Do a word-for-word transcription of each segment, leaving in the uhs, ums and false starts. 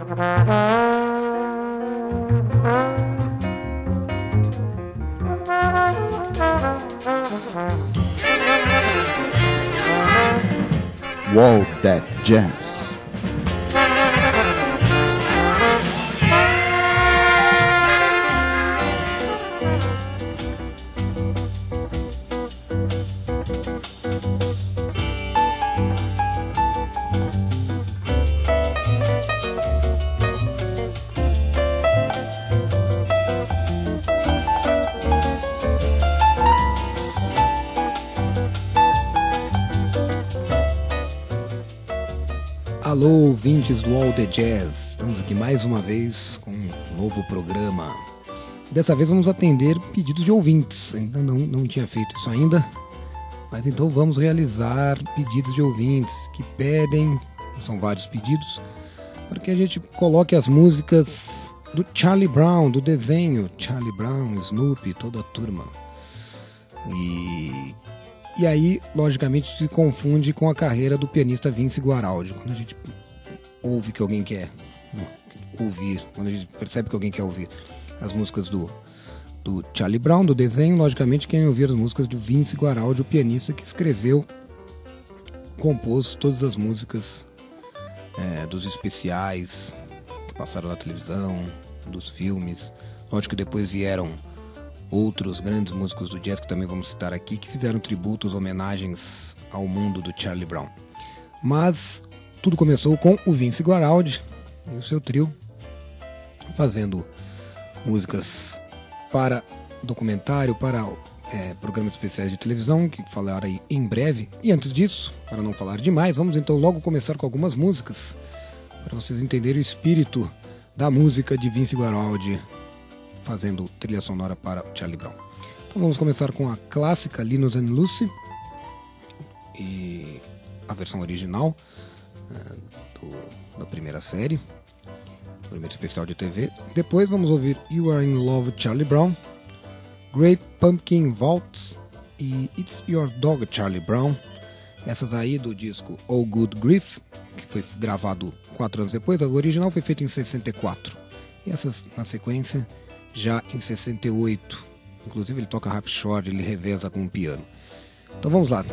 Walk That Jazz. Alô, ouvintes do All The Jazz, estamos aqui mais uma vez com um novo programa. Dessa vez vamos atender pedidos de ouvintes, ainda não, não tinha feito isso ainda, mas então vamos realizar pedidos de ouvintes que pedem, são vários pedidos, para que a gente coloque as músicas do Charlie Brown, do desenho Charlie Brown, Snoopy, toda a turma. E... E aí, logicamente, se confunde com a carreira do pianista Vince Guaraldi. Quando a gente ouve que alguém quer ouvir, quando a gente percebe que alguém quer ouvir as músicas do, do Charlie Brown, do desenho, logicamente quem ouvir as músicas do Vince Guaraldi, o pianista que escreveu, compôs todas as músicas é, dos especiais que passaram na televisão, dos filmes. Lógico que depois vieram outros grandes músicos do jazz que também vamos citar aqui, que fizeram tributos, homenagens ao mundo do Charlie Brown. Mas tudo começou com o Vince Guaraldi e o seu trio fazendo músicas para documentário, para é, programas especiais de televisão, que falarão aí em breve. E antes disso, para não falar demais, vamos então logo começar com algumas músicas, para vocês entenderem o espírito da música de Vince Guaraldi, fazendo trilha sonora para o Charlie Brown. Então vamos começar com a clássica Linus and Lucy, e a versão original é, do, da primeira série, primeiro especial de T V. Depois vamos ouvir You Are In Love with Charlie Brown, Great Pumpkin Waltz e It's Your Dog Charlie Brown. Essas aí do disco All Good Grief, que foi gravado quatro anos depois. O original foi feito em sessenta e quatro. E essas na sequência já em sessenta e oito. Inclusive ele toca Rhapsody, ele reveza com o piano. Então vamos lá.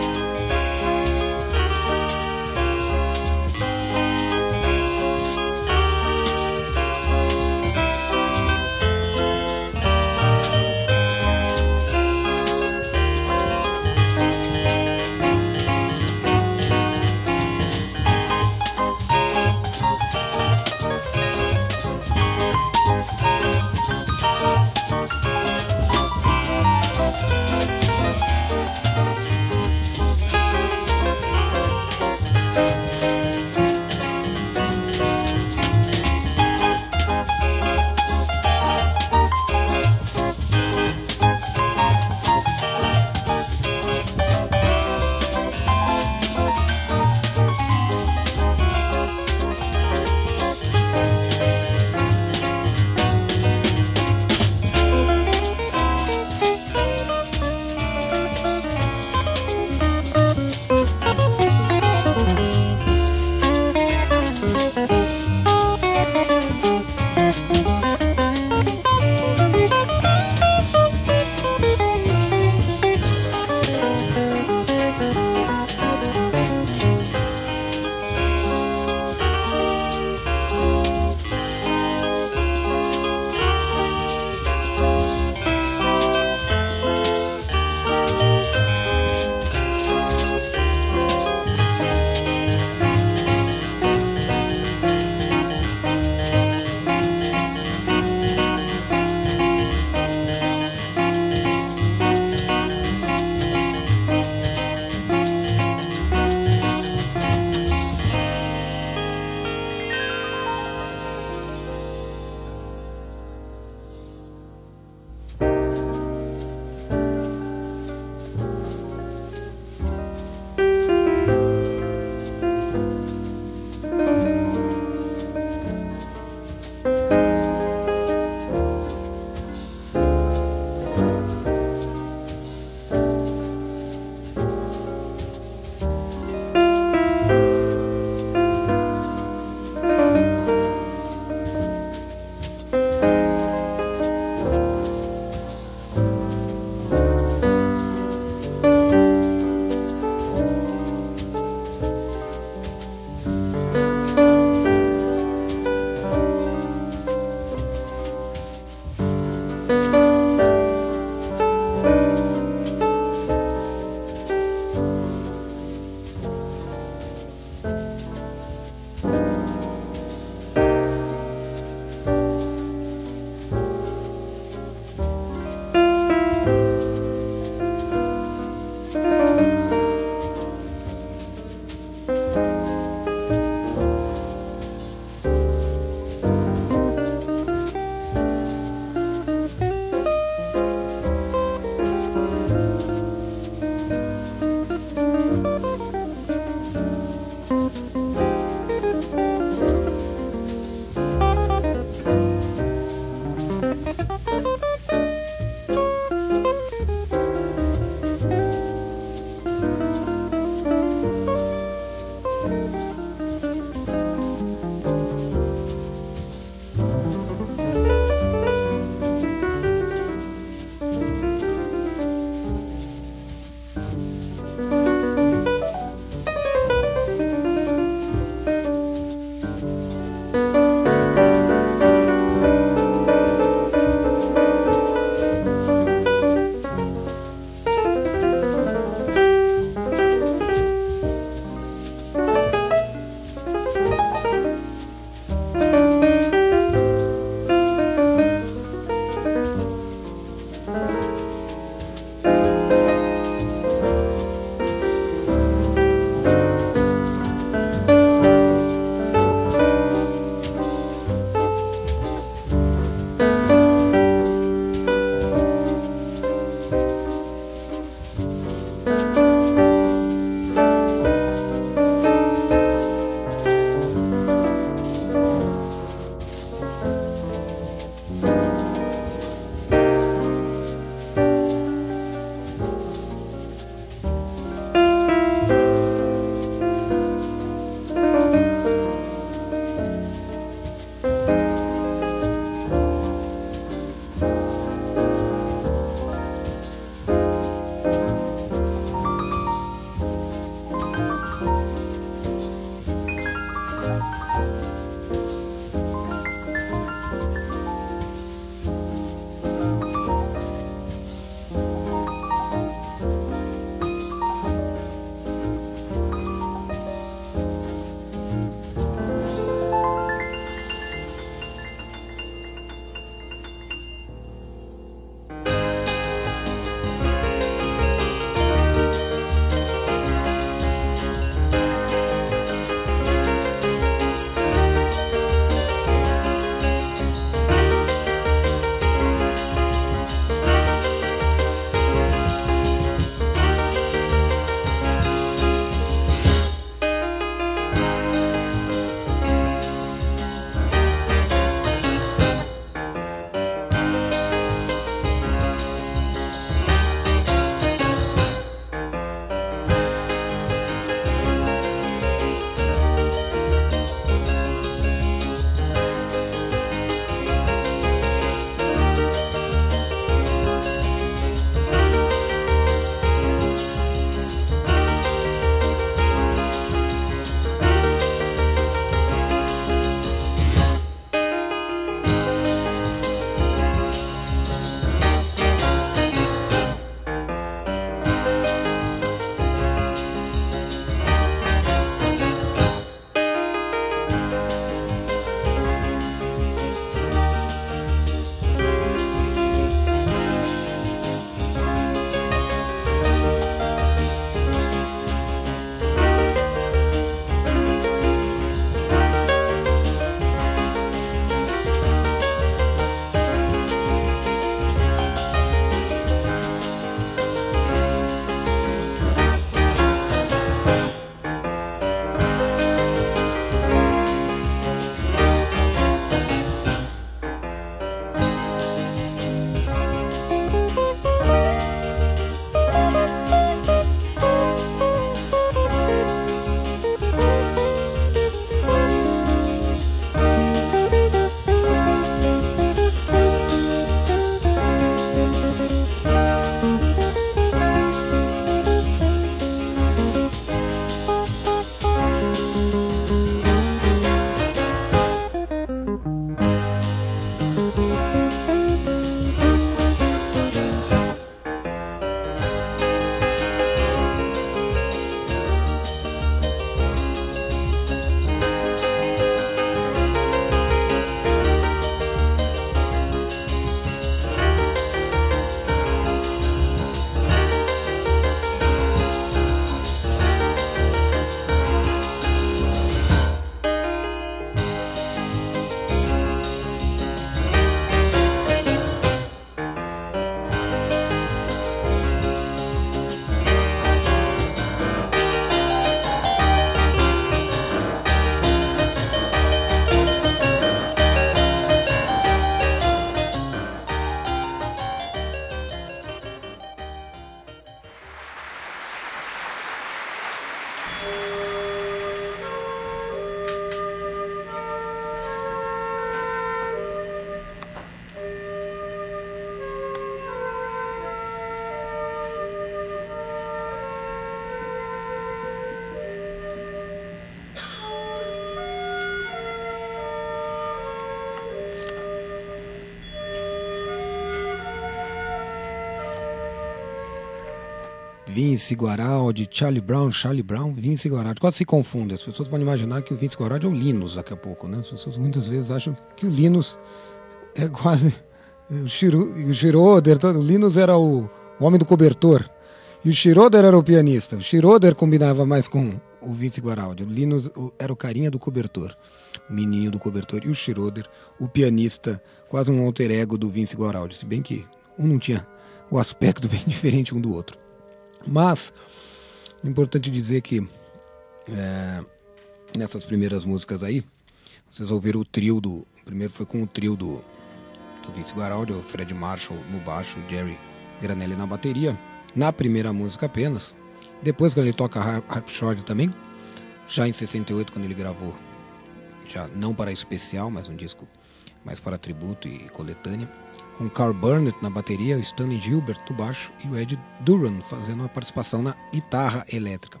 Vince Guaraldi, Charlie Brown, Charlie Brown, Vince Guaraldi. Quase se confunde. As pessoas podem imaginar que o Vince Guaraldi é o Linus daqui a pouco, né? As pessoas muitas vezes acham que o Linus é quase o, Shiro, o Schroeder. O Linus era o, o homem do cobertor e o Schroeder era o pianista. O Schroeder combinava mais com o Vince Guaraldi. O Linus era o carinha do cobertor, o menininho do cobertor, e o Schroeder, o pianista, quase um alter ego do Vince Guaraldi, se bem que um não tinha o aspecto bem diferente um do outro. Mas é importante dizer que é, nessas primeiras músicas aí, vocês ouviram o trio do... Primeiro foi com o trio do, do Vince Guaraldi, o Fred Marshall no baixo, o Jerry Granelli na bateria, na primeira música apenas. Depois, quando ele toca Harpsichord também, já em sessenta e oito, quando ele gravou, já não para especial, mas um disco mais para tributo e coletânea, com Carl Burnett na bateria, o Stanley Gilbert no baixo e o Ed Duran fazendo uma participação na guitarra elétrica.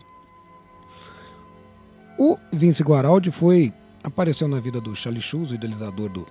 O Vince Guaraldi foi, apareceu na vida do Charlie Schulz, o idealizador do,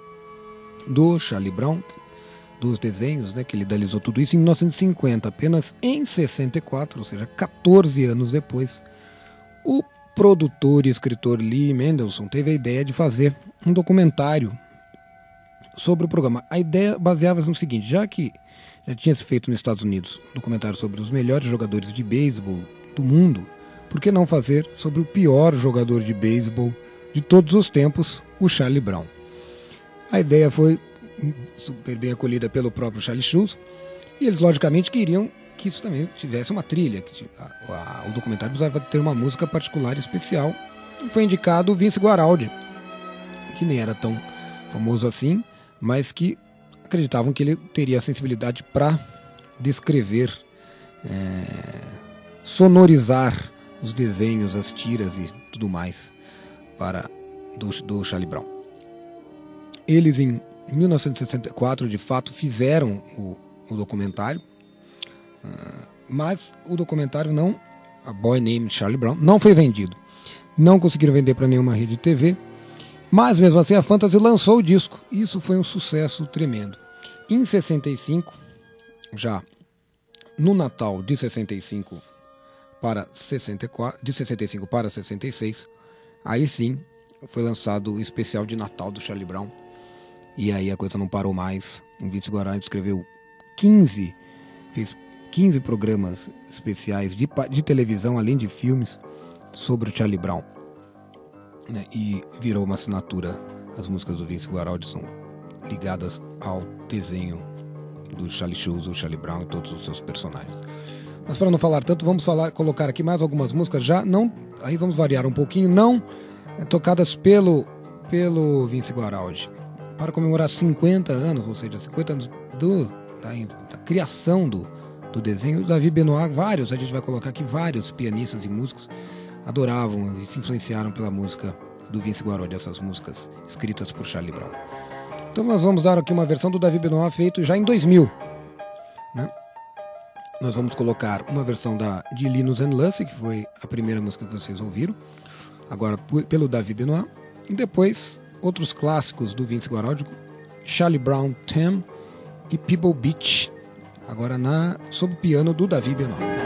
do Charlie Brown, dos desenhos, né, que ele idealizou tudo isso em mil novecentos e cinquenta. Apenas em sessenta e quatro, ou seja, quatorze anos depois, o produtor e escritor Lee Mendelson teve a ideia de fazer um documentário sobre o programa. A ideia baseava-se no seguinte: já que já tinha se feito nos Estados Unidos um documentário sobre os melhores jogadores de beisebol do mundo, por que não fazer sobre o pior jogador de beisebol de todos os tempos, o Charlie Brown? A ideia foi super bem acolhida pelo próprio Charlie Schulz, e eles logicamente queriam que isso também tivesse uma trilha, que a, a, o documentário precisava ter uma música particular e especial, e foi indicado o Vince Guaraldi, que nem era tão famoso assim, mas que acreditavam que ele teria a sensibilidade para descrever, é, sonorizar os desenhos, as tiras e tudo mais para do, do Charlie Brown. Eles em mil novecentos e sessenta e quatro de fato fizeram o, o documentário, uh, mas o documentário não, A Boy Named Charlie Brown, não foi vendido. Não conseguiram vender para nenhuma rede de T V, mas mesmo assim a Fantasy lançou o disco. Isso foi um sucesso tremendo. Em sessenta e cinco, já no Natal de sessenta e cinco para sessenta e quatro, de sessenta e cinco para sessenta e seis, aí sim foi lançado o especial de Natal do Charlie Brown. E aí a coisa não parou mais. O Vince Guaraldi escreveu quinze, fez quinze programas especiais de, de televisão, além de filmes, sobre o Charlie Brown, né? E virou uma assinatura. As músicas do Vince Guaraldi são ligadas ao desenho do Charlie Schulz, o Charlie Brown e todos os seus personagens. Mas para não falar tanto, vamos falar, colocar aqui mais algumas músicas já, não, aí vamos variar um pouquinho, não é, tocadas pelo, pelo Vince Guaraldi. Para comemorar cinquenta anos, ou seja, cinquenta anos do, da, da criação do, do desenho, o David Benoit, vários, a gente vai colocar aqui vários pianistas e músicos adoravam e se influenciaram pela música do Vince Guaraldi, essas músicas escritas por Charlie Brown. Então nós vamos dar aqui uma versão do David Benoit feito já em dois mil, né? Nós vamos colocar uma versão da, de Linus and Lucy, que foi a primeira música que vocês ouviram, agora pelo David Benoit, e depois outros clássicos do Vince Guaraldi, Charlie Brown Theme e Pebble Beach, agora na, sob o piano do David Benoit.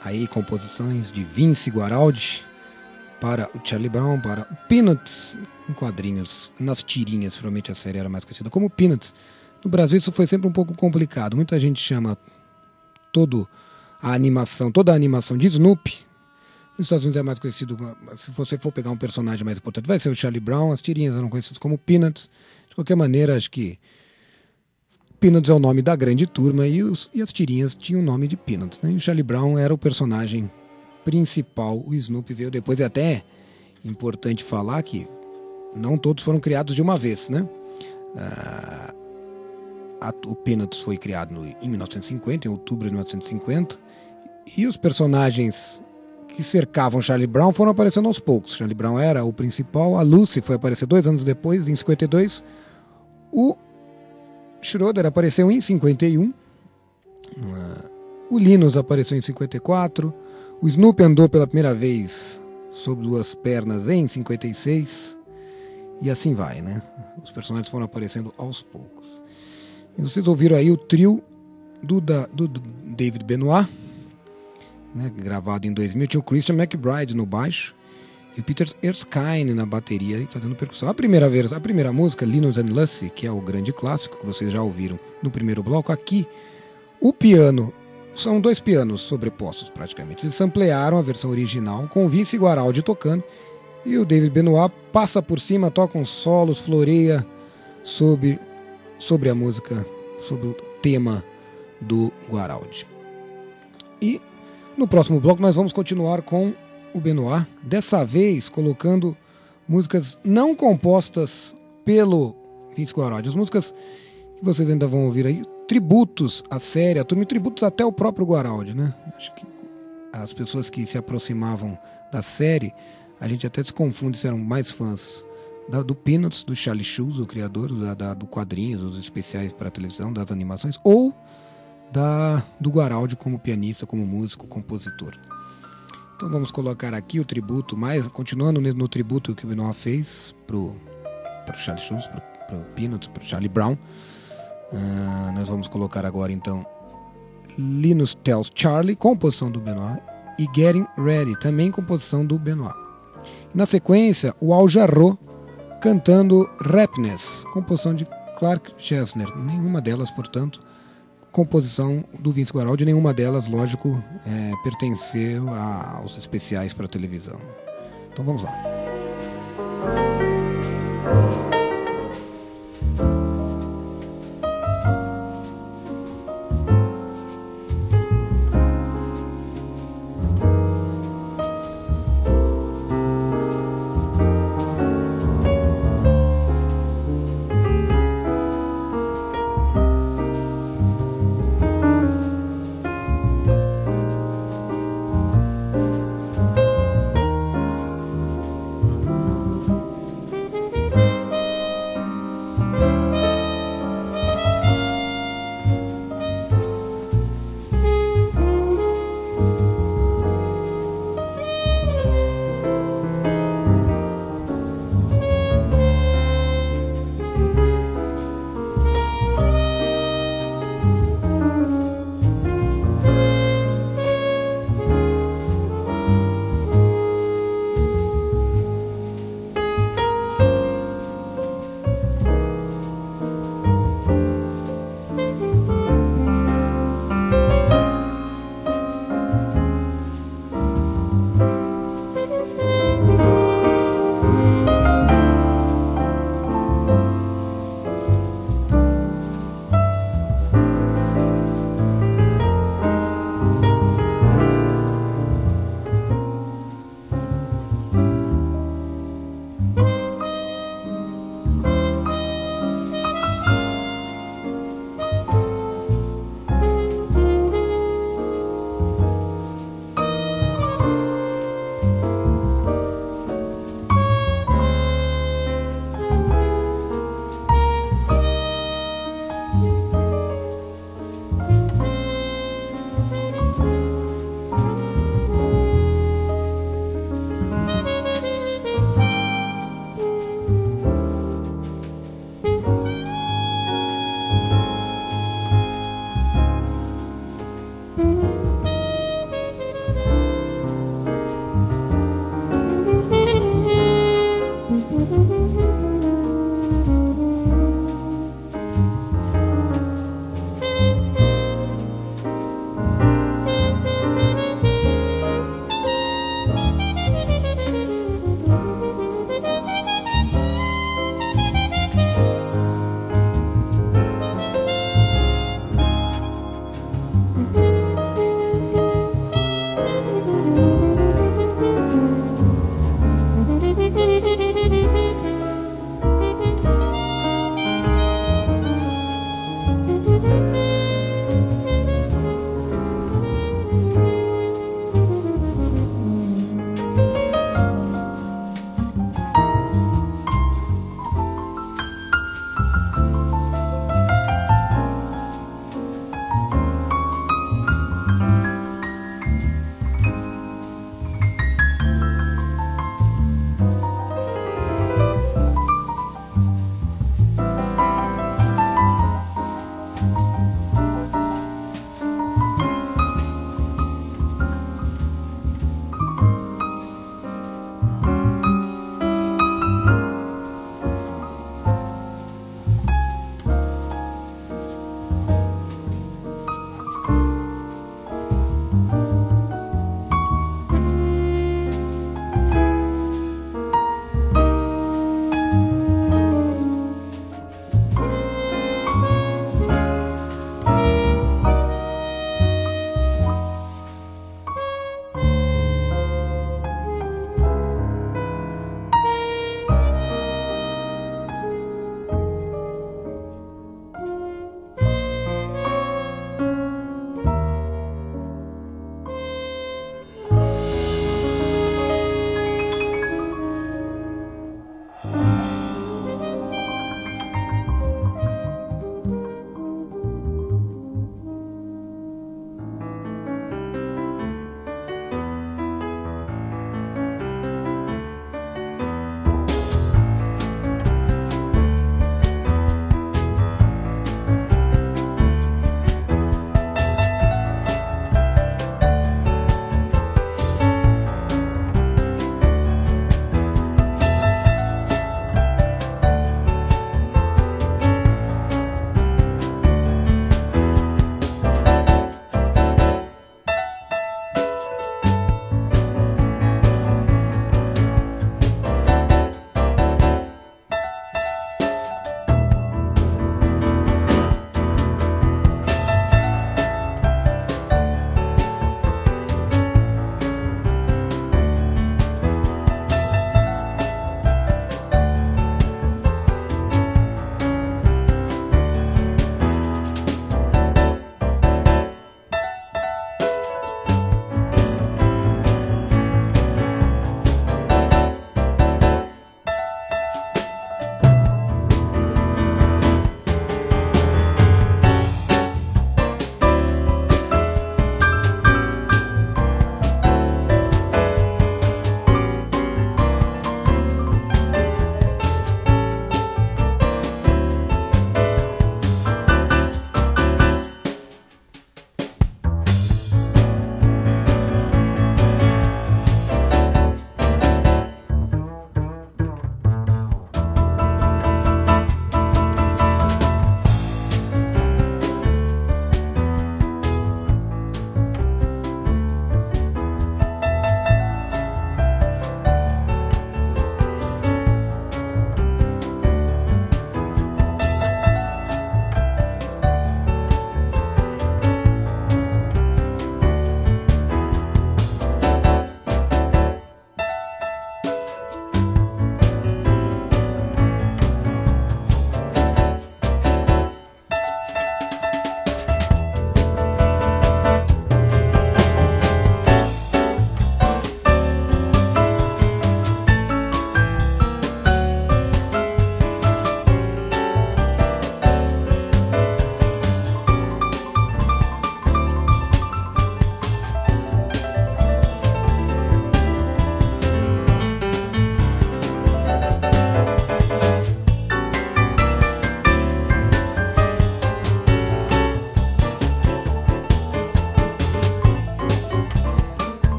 aí composições de Vince Guaraldi para o Charlie Brown, para o Peanuts, em quadrinhos, nas tirinhas, provavelmente a série era mais conhecida como Peanuts. No Brasil isso foi sempre um pouco complicado, muita gente chama todo a animação, toda a animação de Snoopy. Nos Estados Unidos é mais conhecido, se você for pegar um personagem mais importante, vai ser o Charlie Brown, as tirinhas eram conhecidas como Peanuts. De qualquer maneira, acho que Peanuts é o nome da grande turma e, os, e as tirinhas tinham o nome de Peanuts, né? E o Charlie Brown era o personagem principal, o Snoopy veio depois. É até importante falar que não todos foram criados de uma vez, né? Ah, a, o Peanuts foi criado no, em mil novecentos e cinquenta, em outubro de mil novecentos e cinquenta, e os personagens que cercavam Charlie Brown foram aparecendo aos poucos. Charlie Brown era o principal, a Lucy foi aparecer dois anos depois, em cinquenta e dois, o Schroeder apareceu em cinquenta e um, o Linus apareceu em cinquenta e quatro, o Snoopy andou pela primeira vez sobre duas pernas em cinquenta e seis, e assim vai, né? Os personagens foram aparecendo aos poucos. E vocês ouviram aí o trio do, da, do David Benoit, né, gravado em dois mil, tinha o Christian McBride no baixo e o Peter Erskine na bateria fazendo percussão. A primeira, vez, a primeira música, Linus and Lucy, que é o grande clássico que vocês já ouviram no primeiro bloco, aqui o piano, são dois pianos sobrepostos praticamente, eles samplearam a versão original com o Vince Guaraldi tocando e o David Benoit passa por cima, toca uns solos, floreia sobre, sobre a música, sobre o tema do Guaraldi. E no próximo bloco nós vamos continuar com o Benoit, dessa vez colocando músicas não compostas pelo Vince Guaraldi, as músicas que vocês ainda vão ouvir aí, tributos à série, a turma, tributos até o próprio Guaraldi, né? Acho que as pessoas que se aproximavam da série, a gente até se confunde se eram mais fãs da, do Peanuts, do Charlie Schulz, o criador da, da, do quadrinhos, dos especiais para a televisão, das animações, ou Da, do Guaraldi como pianista, como músico, compositor. Então vamos colocar aqui o tributo, mais, continuando no tributo que o Benoit fez pro, pro Charlie Schulz, pro, pro Peanuts, pro Charlie Brown. Uh, nós vamos colocar agora então Linus Tells Charlie, composição do Benoit, e Getting Ready, também composição do Benoit. E na sequência, o Al Jarreau cantando Happiness, composição de Clark Gessner, nenhuma delas, portanto, composição do Vince Guaraldi, nenhuma delas, lógico, é, pertenceu a, aos especiais para televisão. Então vamos lá.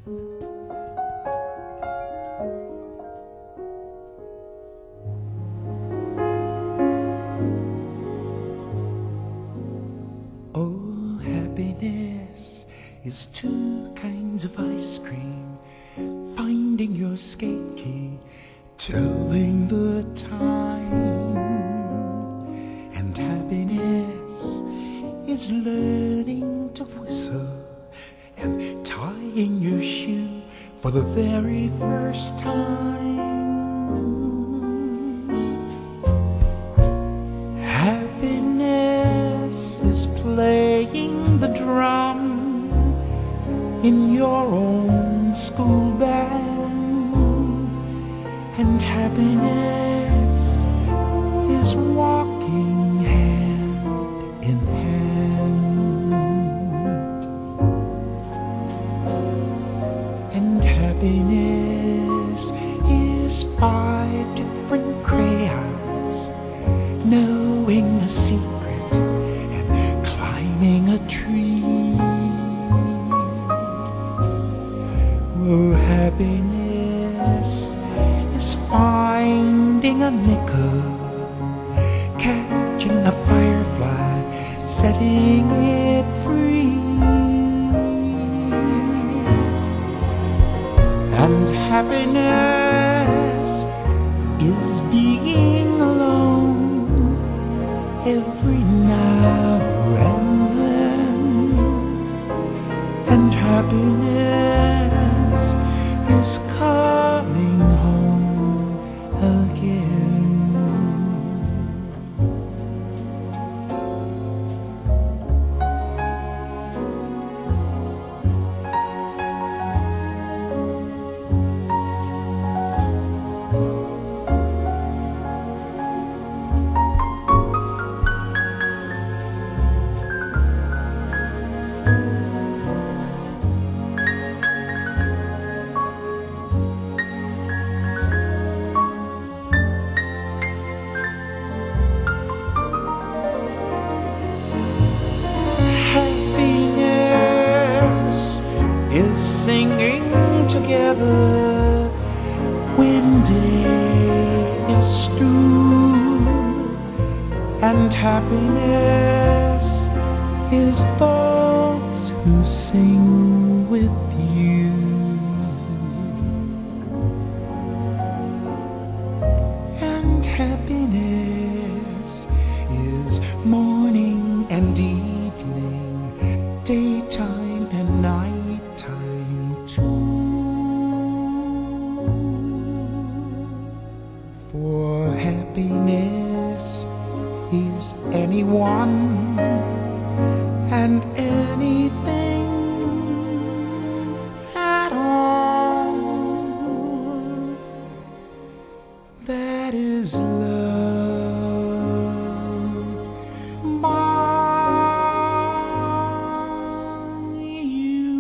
Oh, happiness is two kinds of ice cream, finding your skate key, telling the time. And happiness is learning to whistle and tying your shoe for the very first time. Happiness is playing the drum in your own school band. And happiness is walking hand in hand. And happiness is five different crayons, knowing a secret and climbing a tree. Oh, happiness is finding a nickel, catching a firefly, setting it free. And happiness is being alone every now and then. And happiness is coming home again. Happiness is singing together when day is through. And happiness is those who sing with you. And happiness is morning and evening, daytime and nighttime too. For happiness is anyone and anything at all that is loved by you.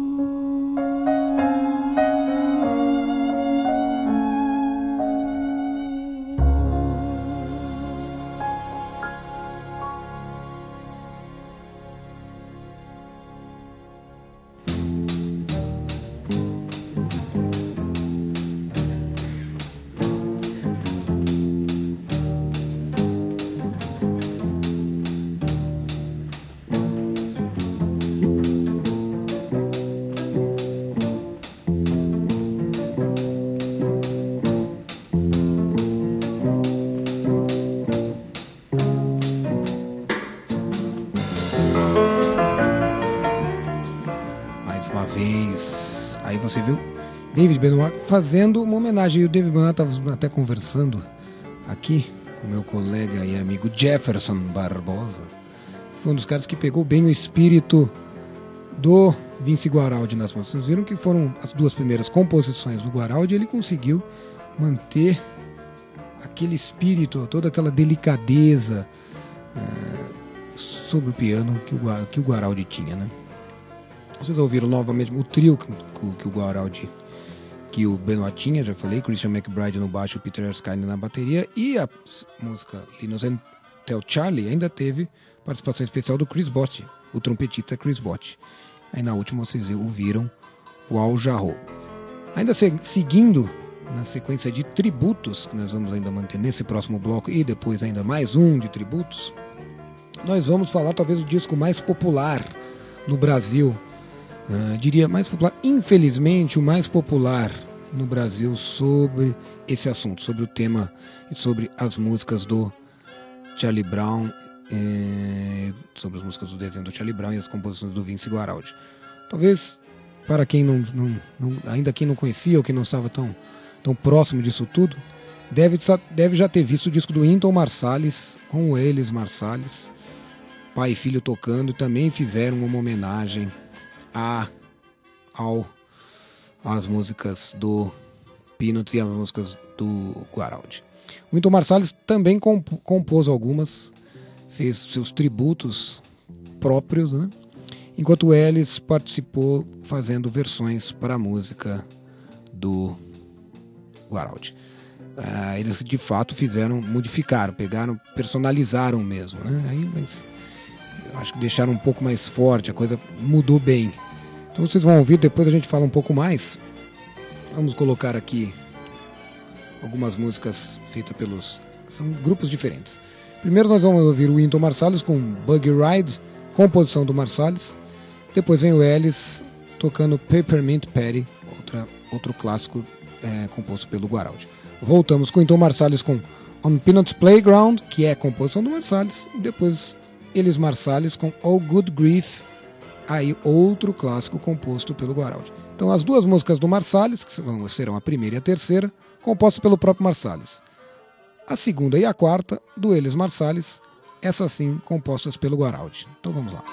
Mais uma vez, aí você viu David Benoit fazendo uma homenagem. E o David Benoit estava até conversando aqui com meu colega e amigo Jefferson Barbosa, que foi um dos caras que pegou bem o espírito do Vince Guaraldi nas músicas. Vocês viram que foram as duas primeiras composições do Guaraldi, ele conseguiu manter aquele espírito, toda aquela delicadeza é, sobre o piano que o, que o Guaraldi tinha, né? Vocês ouviram novamente o trio que, que o Guaraldi, que o Benoit tinha, já falei, Christian McBride no baixo, Peter Erskine na bateria, e a música L'innocent Tell Charlie ainda teve participação especial do Chris Botti, o trompetista Chris Botti. Aí na última vocês ouviram o Al Jarreau. Ainda se, seguindo na sequência de tributos, que nós vamos ainda manter nesse próximo bloco e depois ainda mais um de tributos, nós vamos falar talvez do disco mais popular no Brasil, uh, diria mais popular, infelizmente o mais popular no Brasil sobre esse assunto, sobre o tema e sobre as músicas do Charlie Brown, eh, sobre as músicas do desenho do Charlie Brown e as composições do Vince Guaraldi. Talvez para quem não, não, não ainda quem não conhecia ou quem não estava tão, tão próximo disso tudo, deve, deve já ter visto o disco do Wynton Marsalis com o Elis Marsalis, pai e filho tocando, também fizeram uma homenagem a, ao, às músicas do Peanuts e às músicas do Guaraldi. O Wynton Marsalis também comp- compôs algumas, fez seus tributos próprios, né? Enquanto o Elis participou fazendo versões para a música do Guaraldi. Ah, eles de fato fizeram, modificaram, pegaram, personalizaram mesmo, né? Aí, mas eu acho que deixaram um pouco mais forte, a coisa mudou bem. Então vocês vão ouvir, depois a gente fala um pouco mais. Vamos colocar aqui algumas músicas feitas pelos... são grupos diferentes. Primeiro nós vamos ouvir o Wynton Marsalis com Buggy Ride, composição do Marsalis. Depois vem o Elis tocando Peppermint Patty, outra, outro clássico é, composto pelo Guaraldi. Voltamos com o Wynton Marsalis com On Peanuts Playground, que é a composição do Marsalis. E depois Elis Marsalis com Oh Good Grief, aí outro clássico composto pelo Guaraldi. Então as duas músicas do Marsalis, que serão a primeira e a terceira, compostas pelo próprio Marsalis. A segunda e a quarta, do Elis Marsalis, essas sim compostas pelo Guaraldi. Então vamos lá.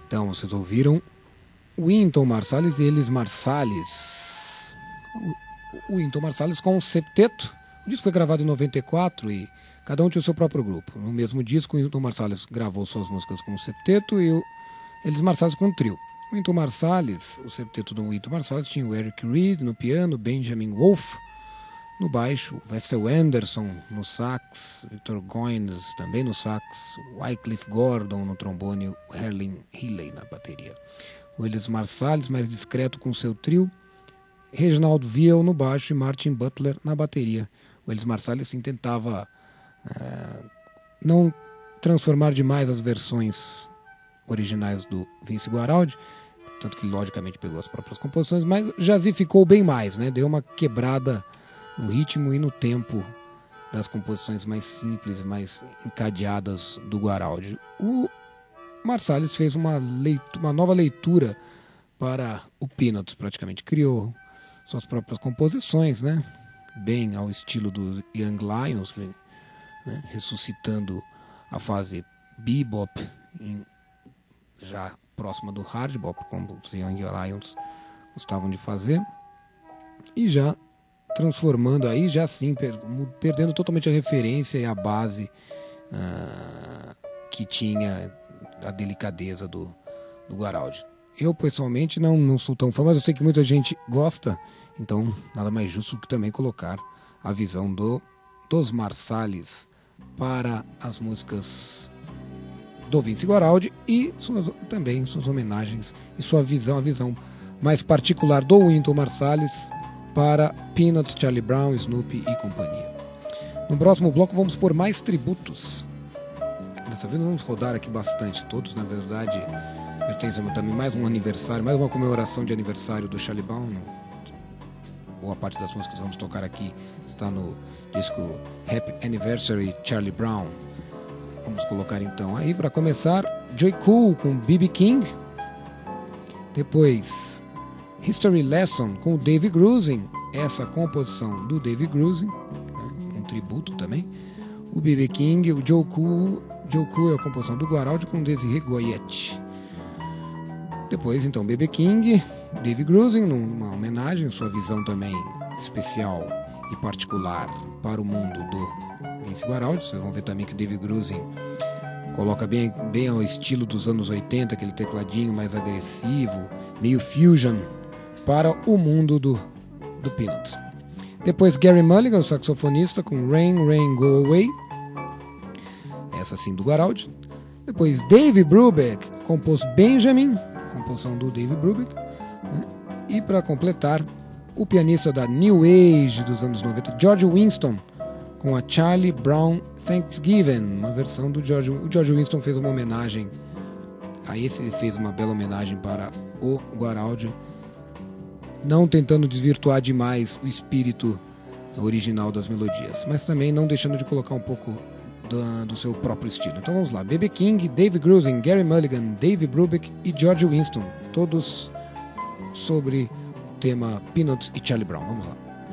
Então, vocês ouviram Wynton Marsalis e Elis Marsalis. O Wynton Marsalis com o septeto. O disco foi gravado em noventa e quatro e cada um tinha o seu próprio grupo. No mesmo disco, o Wynton Marsalis gravou suas músicas com o septeto e o Elis Marsalis com o trio. O Wynton Marsalis, o septeto do Wynton Marsalis, tinha o Eric Reed no piano, Benjamin Wolf no baixo, Wessel Anderson no sax, Victor Goines também no sax, Wycliffe Gordon no trombone e o Herlin Healey na bateria. O Elis Marsalis, mais discreto com seu trio, Reginald Viel no baixo e Martin Butler na bateria. O Elis Marsalis assim, tentava uh, não transformar demais as versões originais do Vince Guaraldi, tanto que logicamente pegou as próprias composições, mas jazificou bem mais, né? Deu uma quebrada no ritmo e no tempo das composições mais simples, mais encadeadas do Guaraldi. O Marsalis fez uma, leitura, uma nova leitura para o Peanuts, praticamente criou suas próprias composições, né? Bem ao estilo dos Young Lions, né? Ressuscitando a fase bebop, em, já próxima do hard bop, como os Young Lions gostavam de fazer, e já transformando aí, já sim, per, perdendo totalmente a referência e a base uh, que tinha a delicadeza do, do Guaraldi. Eu, pessoalmente, não, não sou tão fã, mas eu sei que muita gente gosta, então nada mais justo do que também colocar a visão do, dos Marsalis para as músicas do Vince Guaraldi e suas, também suas homenagens e sua visão, a visão mais particular do Wynton Marsalis para Peanuts, Charlie Brown, Snoopy e companhia. No próximo bloco vamos por mais tributos. Dessa vez vamos rodar aqui bastante, todos na verdade pertencem também mais um aniversário, mais uma comemoração de aniversário do Charlie Brown. Boa parte das músicas que vamos tocar aqui está no disco Happy Anniversary Charlie Brown. Vamos colocar então aí para começar Joy Cool com B B King, depois History Lesson com o Dave Grusin, essa composição do Dave Grusin, né, um tributo também, o B B King, o Joe Cool, Joe Cool é a composição do Guaraldi com Desiree Goyette. Depois então B B King, Dave Grusin, numa homenagem, sua visão também especial e particular para o mundo do Vince Guaraldi. Vocês vão ver também que o Dave Grusin coloca bem, bem ao estilo dos anos oitenta, aquele tecladinho mais agressivo, meio fusion, para o mundo do, do Peanuts. Depois Gary Mulligan, o saxofonista, com Rain, Rain, Go Away, essa sim do Guaraldi. Depois Dave Brubeck compôs Benjamin, composição do Dave Brubeck, né? E para completar, o pianista da New Age dos anos noventa, George Winston, com a Charlie Brown Thanksgiving, uma versão do George. O George Winston fez uma homenagem a esse, ele fez uma bela homenagem para o Guaraldi, não tentando desvirtuar demais o espírito original das melodias, mas também não deixando de colocar um pouco do, do seu próprio estilo. Então vamos lá, B B King, Dave Grusin, Gary Mulligan, Dave Brubeck e George Winston, todos sobre o tema Peanuts e Charlie Brown. Vamos lá.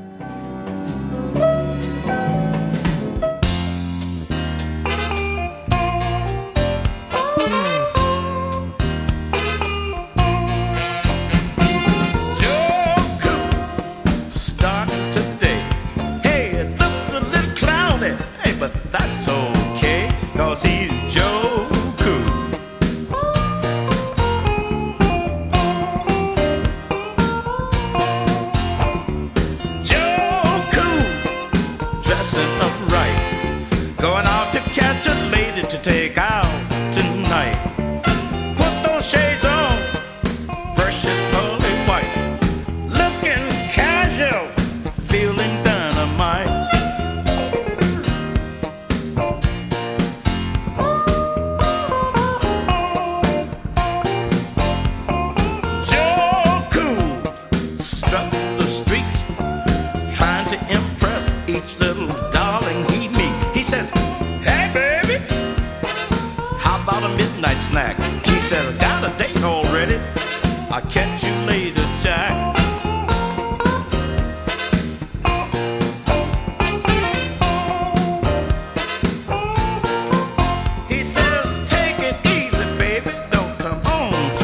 He's Joe Cool. Joe Cool, dressing up right, going out to catch a lady to take out tonight. Put those shades on, brush his pearly white, looking casual, feeling dynamite. Snack. She said, I got a date already. I'll catch you later, Jack. He says, take it easy, baby. Don't come on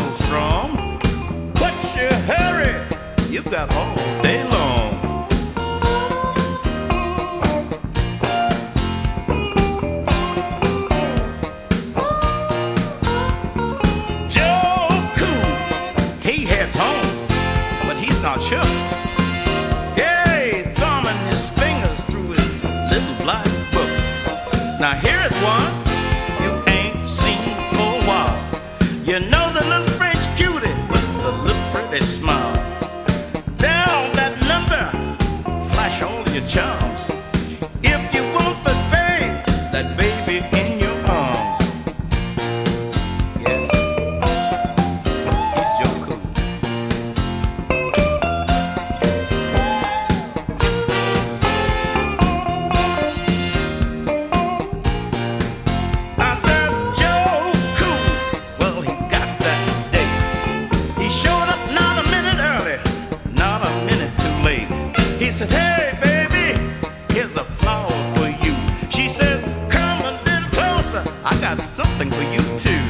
you got all day long. Joe Cool, he heads home, but he's not sure. Yeah, he's thumbing his fingers through his little black book. Now here's one you ain't seen for a while. You know the little French cutie with the little pretty smile. Down that number, flash all your charms. If you want the babe, that baby in your arms. Yes, he's Joe Cool. I said, Joe Cool, well, he got that date. He showed up not a minute early, not a minute too late. He said, hey, baby, here's a flower for you. She says, come a little closer, I got something for you too.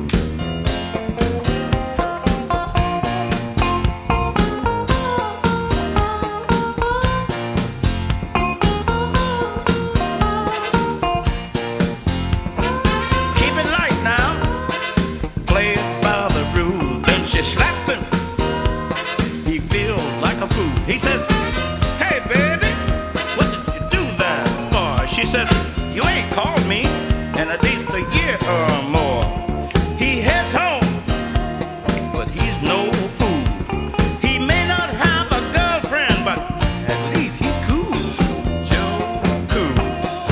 Keep it light now, play it by the rules. Then she slaps him, he feels like a fool. He says, hey baby, what did you do that for? She says, you ain't called me in at least a year or more. He heads home, but he's no fool. He may not have a girlfriend, but at least he's cool. Joe Cool.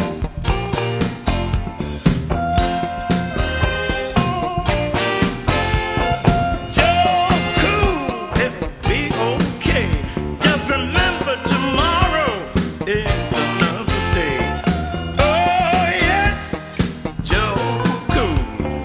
Joe Cool, it'll be okay. Just remember tomorrow is another day. Oh yes, Joe Cool.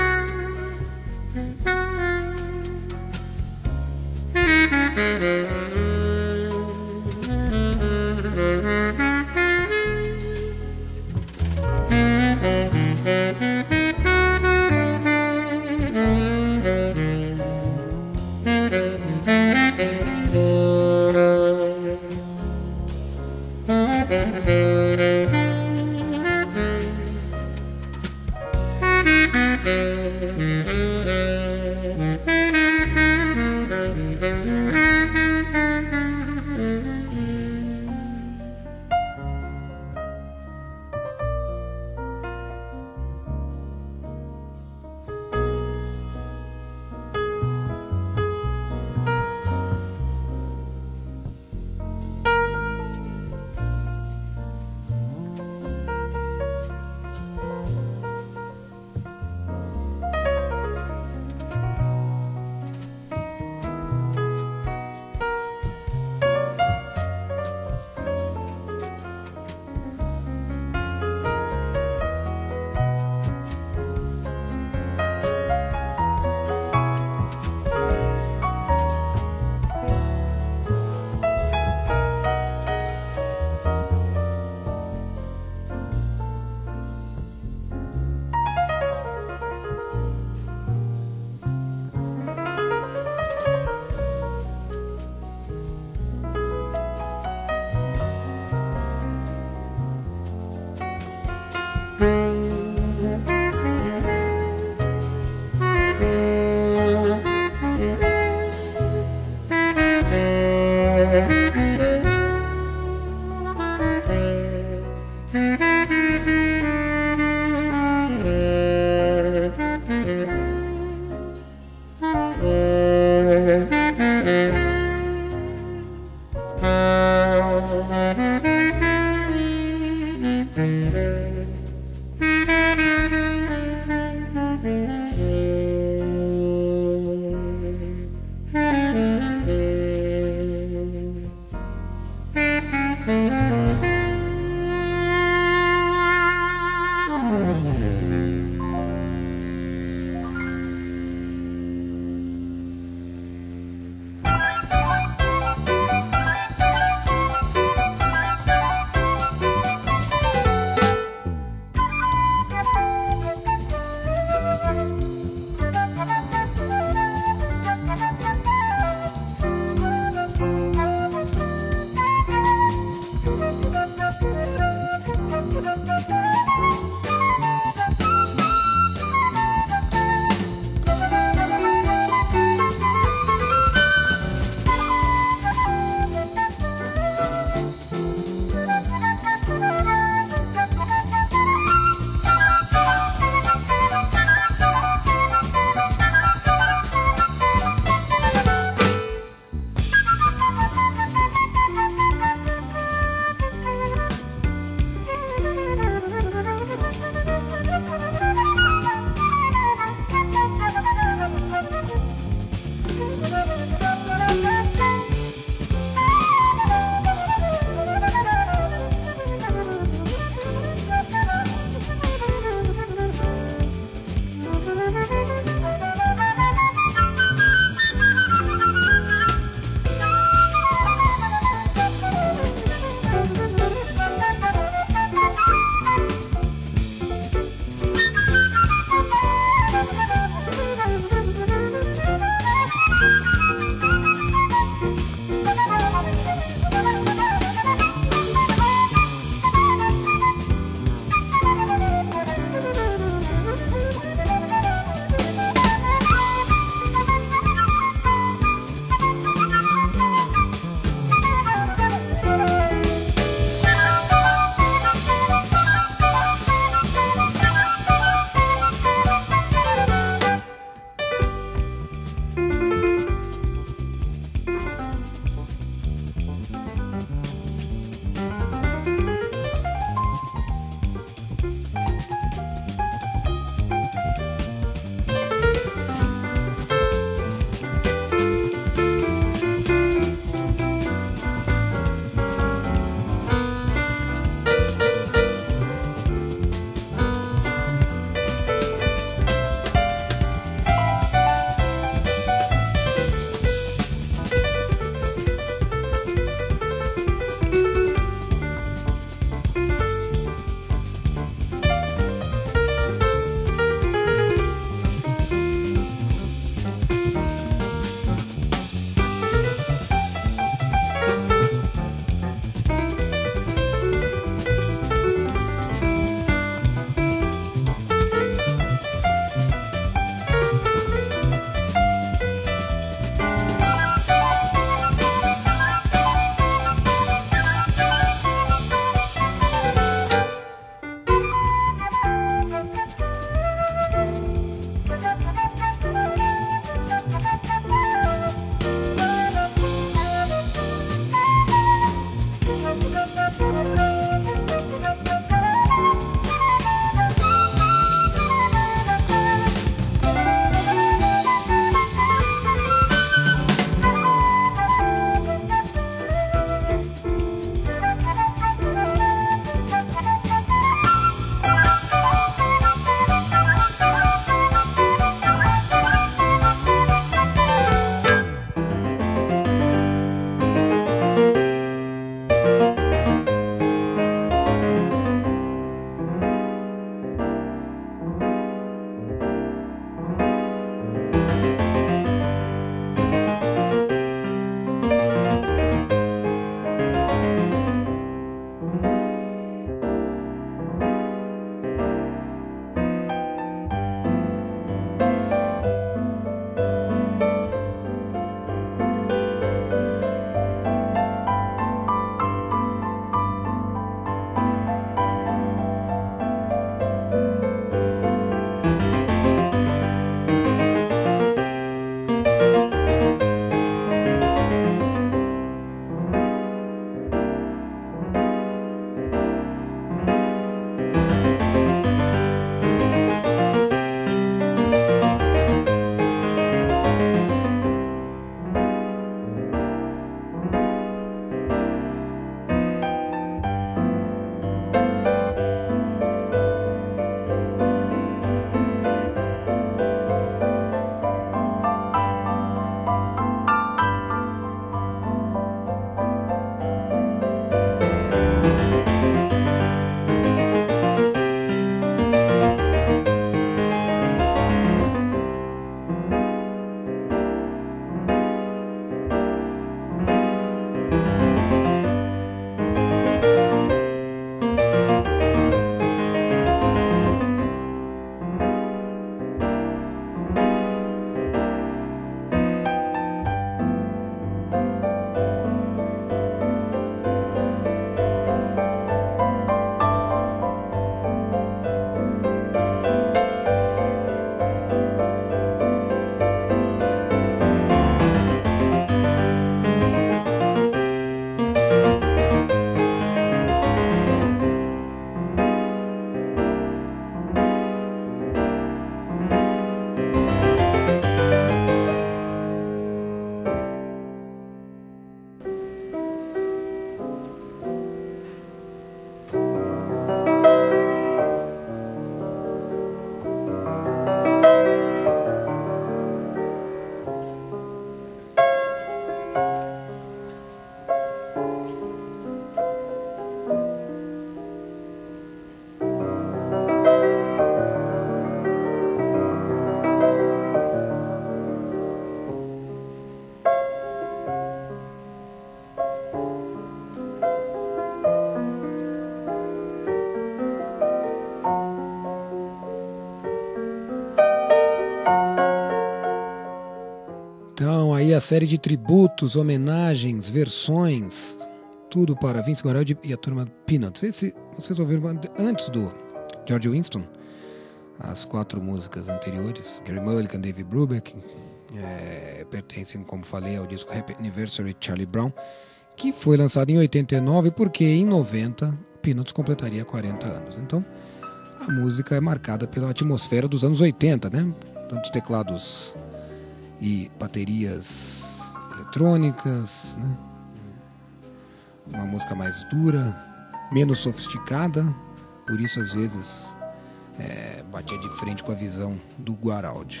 a série de tributos, homenagens, versões, tudo para Vince Guaraldi e a turma Peanuts. Esse, vocês ouviram antes do George Winston, as quatro músicas anteriores, Gary Mulligan, Dave Brubeck, é, pertencem, como falei, ao disco Happy Anniversary de Charlie Brown, que foi lançado em oitenta e nove, porque em noventa Peanuts completaria quarenta anos. Então, a música é marcada pela atmosfera dos anos oitenta, né? Tantos teclados e baterias eletrônicas, né? Uma música mais dura, menos sofisticada, por isso às vezes é, batia de frente com a visão do Guaraldi.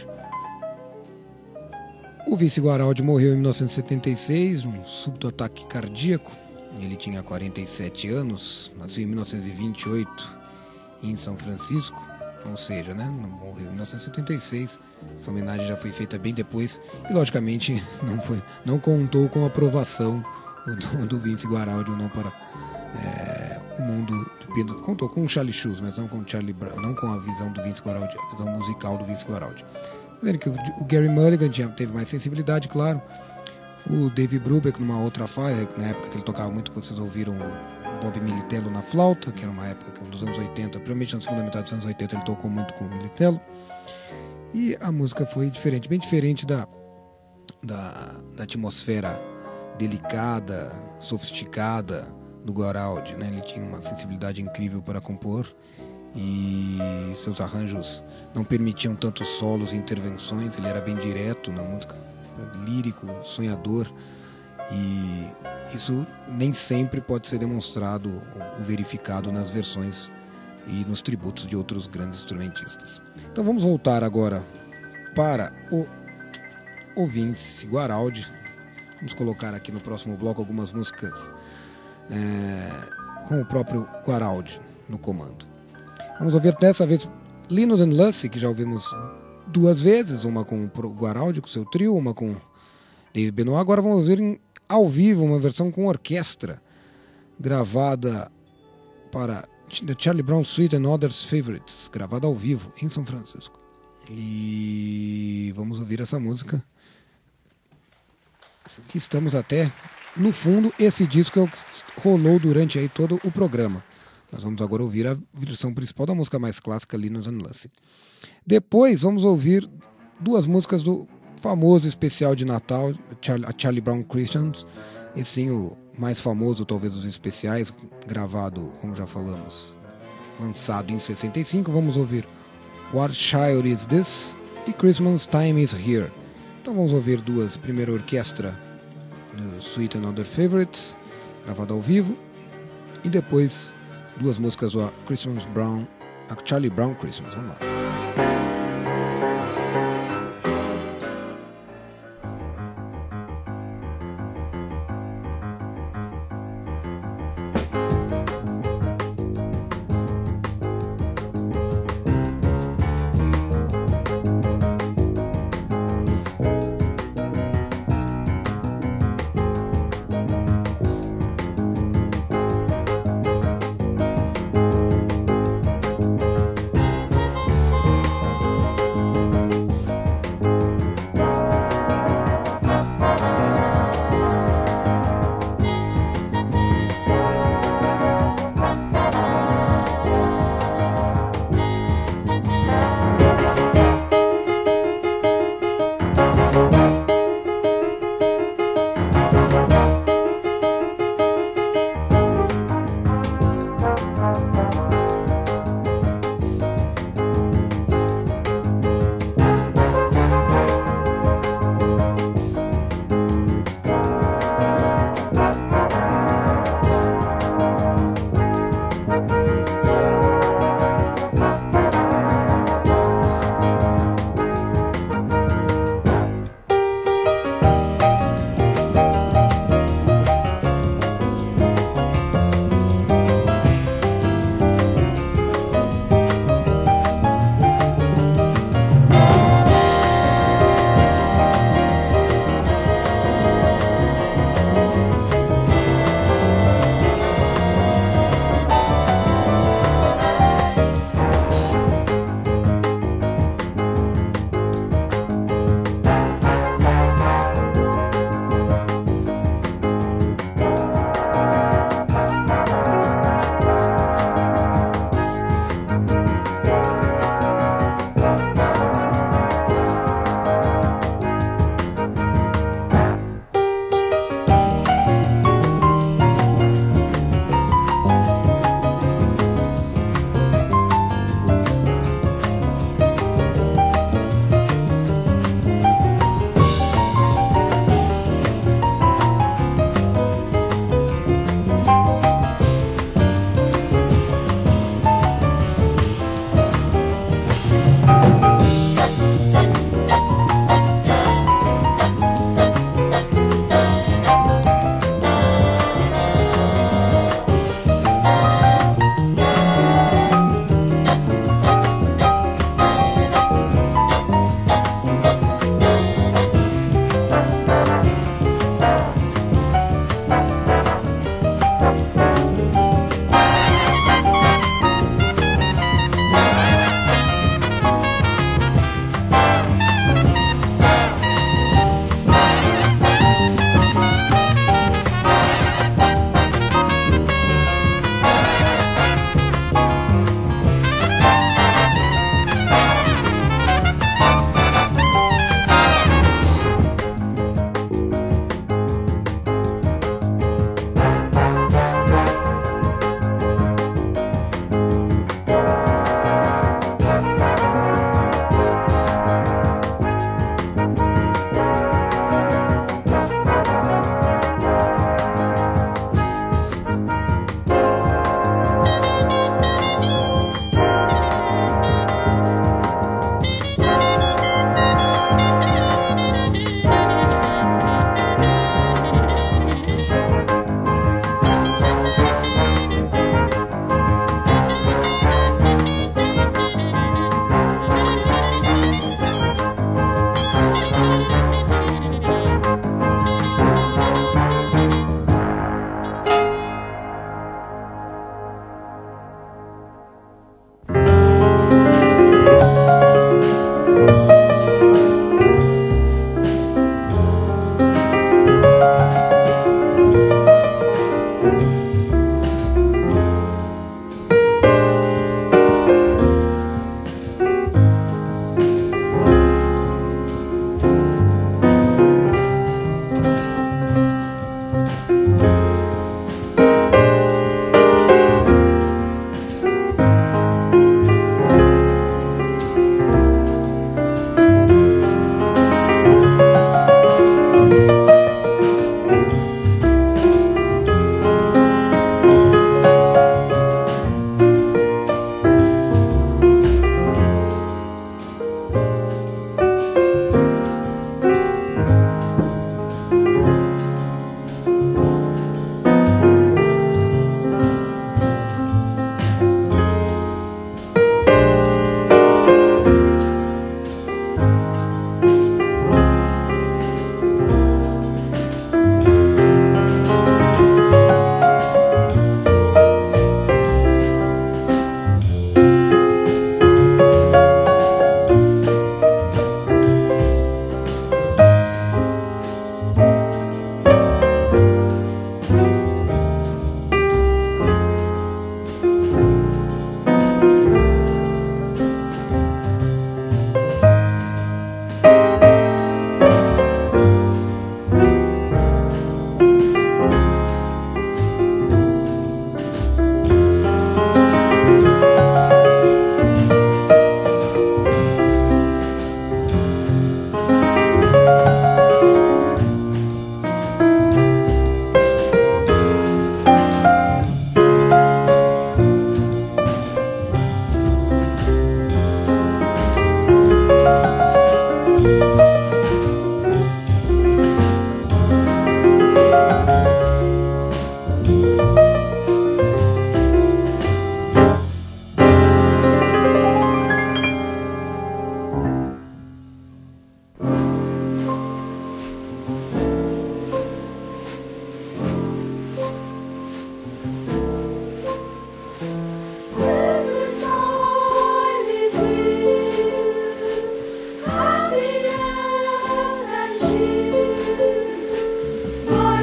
O Vince Guaraldi morreu em mil novecentos e setenta e seis, um súbito ataque cardíaco. Ele tinha quarenta e sete anos, nasceu em mil novecentos e vinte e oito em São Francisco, ou seja, né, morreu em mil novecentos e setenta e seis. Essa homenagem já foi feita bem depois e, logicamente, não, foi, não contou com a aprovação do, do Vince Guaraldi, não para é, o mundo. Contou com o Charlie Schulz, mas não com, Charlie Brown, não com a visão do Vince Guaraldi, a visão musical do Vince Guaraldi. Vendo que o, o Gary Mulligan tinha, teve mais sensibilidade, claro. O Dave Brubeck numa outra fase, na época que ele tocava muito, quando vocês ouviram o Bob Militello na flauta, que era uma época dos anos oitenta, provavelmente na segunda metade dos anos oitenta ele tocou muito com o Militello. E a música foi diferente, bem diferente da, da, da atmosfera delicada, sofisticada do Guaraldi, né? Ele tinha uma sensibilidade incrível para compor e seus arranjos não permitiam tantos solos e intervenções. Ele era bem direto na música, lírico, sonhador, e isso nem sempre pode ser demonstrado ou verificado nas versões e nos tributos de outros grandes instrumentistas. Então vamos voltar agora para o, o Vince Guaraldi. Vamos colocar aqui no próximo bloco algumas músicas é, com o próprio Guaraldi no comando. Vamos ouvir dessa vez Linus and Lucy, que já ouvimos duas vezes, uma com o Guaraldi, com seu trio, uma com David Benoit. Agora vamos ouvir em, ao vivo uma versão com orquestra, gravada para The Charlie Brown Suite and Others Favorites, gravada ao vivo em São Francisco. E vamos ouvir essa música. Aqui estamos até no fundo. Esse disco é o que rolou durante aí todo o programa. Nós vamos agora ouvir a versão principal da música mais clássica, Linus and Lucy. Depois vamos ouvir duas músicas do famoso especial de Natal, a Charlie Brown Christmas. Esse sim, o mais famoso talvez dos especiais, gravado, como já falamos, lançado em sessenta e cinco. Vamos ouvir What Child Is This? E Christmas Time Is Here. Então vamos ouvir duas, primeiro orquestra, Suite and Other Favorites, gravado ao vivo, e depois duas músicas, a Christmas Brown, a Charlie Brown Christmas. Vamos lá.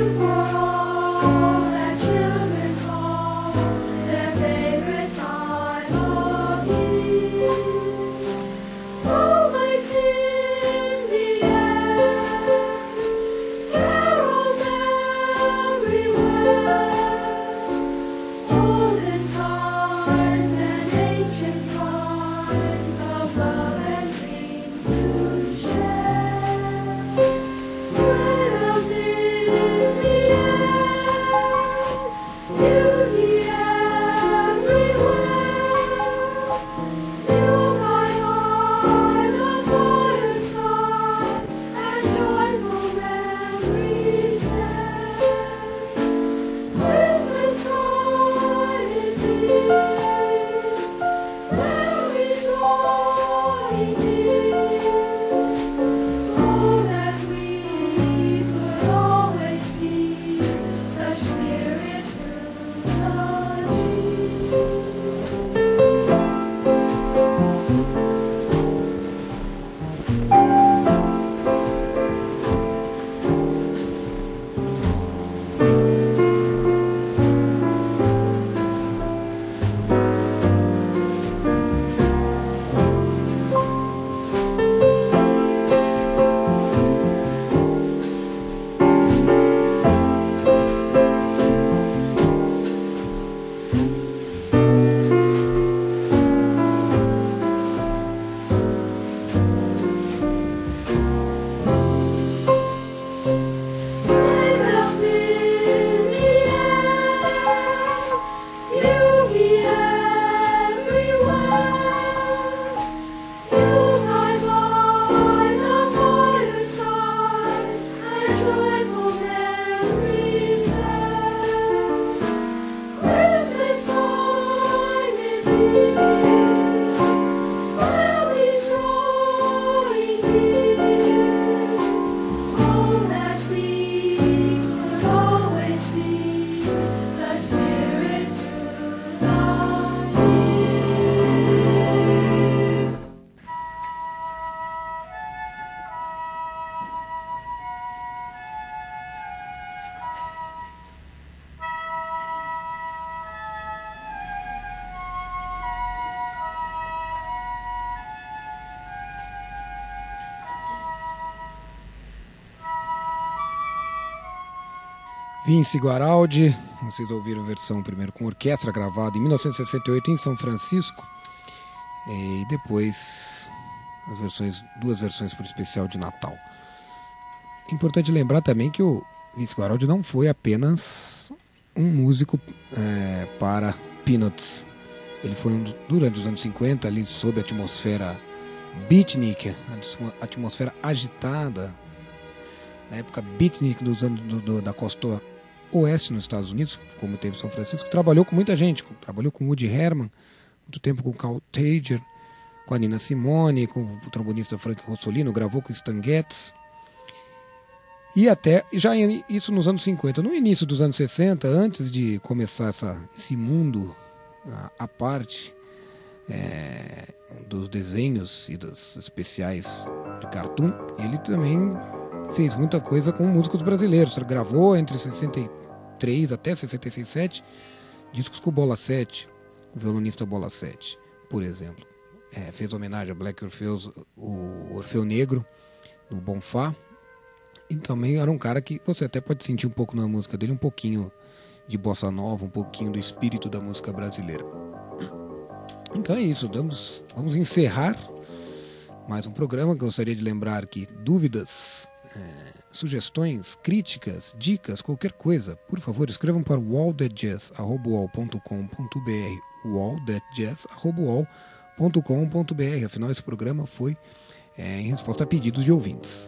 Vince Guaraldi, vocês ouviram a versão primeiro com orquestra, gravada em mil novecentos e sessenta e oito em São Francisco, e depois as versões, duas versões por especial de Natal. Importante lembrar também que o Vince Guaraldi não foi apenas um músico é, para Peanuts. Ele foi um, durante os anos cinquenta, ali sob a atmosfera beatnik, a atmosfera agitada, na época beatnik dos anos do, do, da costa oeste nos Estados Unidos, como teve São Francisco, trabalhou com muita gente, trabalhou com Woody Herman, muito tempo com Carl Tager, com a Nina Simone, com o trombonista Frank Rossolino, gravou com Stan Getz, e até, já isso nos anos cinquenta, no início dos anos sessenta, antes de começar essa, esse mundo à parte é, dos desenhos e dos especiais de cartoon, ele também fez muita coisa com músicos brasileiros. Ele gravou entre sessenta e três até sessenta e seis, sessenta e sete discos com o Bola sete, o violonista Bola sete, por exemplo. É, fez homenagem a Black Orpheus, o Orfeu Negro, do Bonfá. E também era um cara que você até pode sentir um pouco na música dele, um pouquinho de bossa nova, um pouquinho do espírito da música brasileira. Então é isso, vamos, vamos encerrar mais um programa. Gostaria de lembrar que dúvidas, é, sugestões, críticas, dicas, qualquer coisa, por favor, escrevam para o wall that jazz arroba u o l ponto com ponto b r, wall that jazz arroba u o l ponto com ponto b r. Afinal, esse programa foi é, em resposta a pedidos de ouvintes.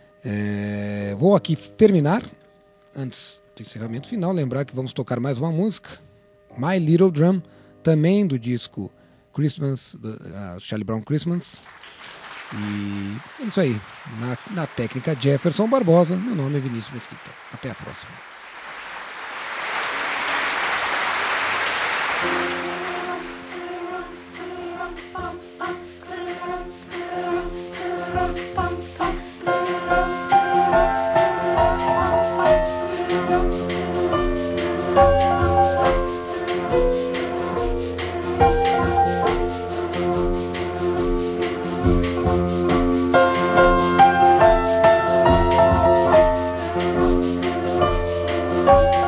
É, vou aqui terminar, antes do encerramento final, lembrar que vamos tocar mais uma música, My Little Drum, também do disco Christmas, do, uh, Charlie Brown Christmas. E é isso aí, na, na técnica Jefferson Barbosa. Meu nome é Vinícius Mesquita. Até a próxima. Música